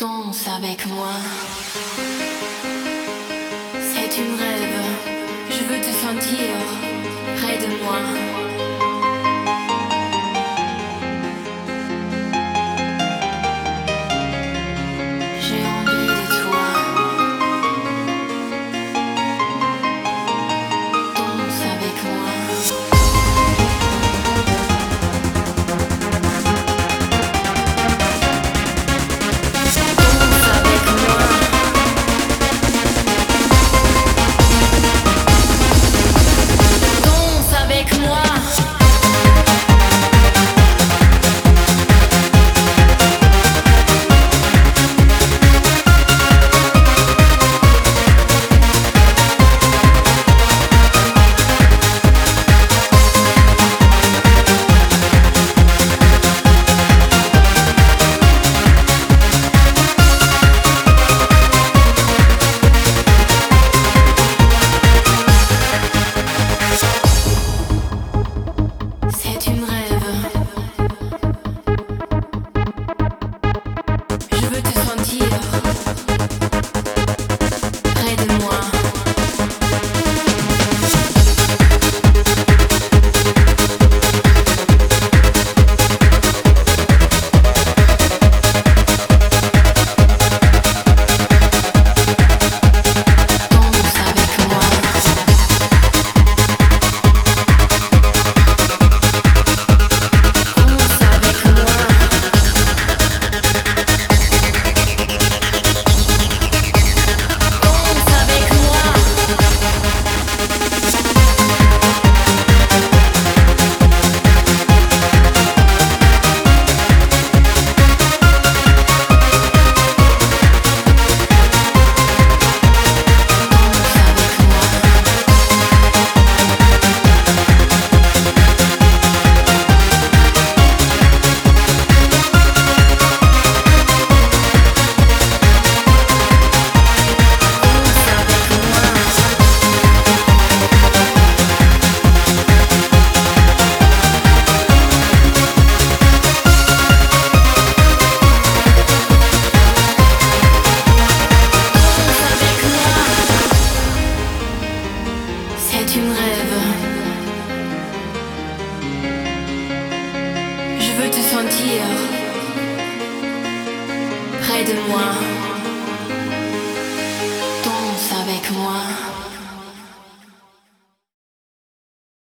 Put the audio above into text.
Danse avec moi. C'est un rêve. Je veux te sentir près de moi. J'ai envie de toi. Danse avec moi. C'est un rêve. Je veux te sentir près de moi. Danse avec moi.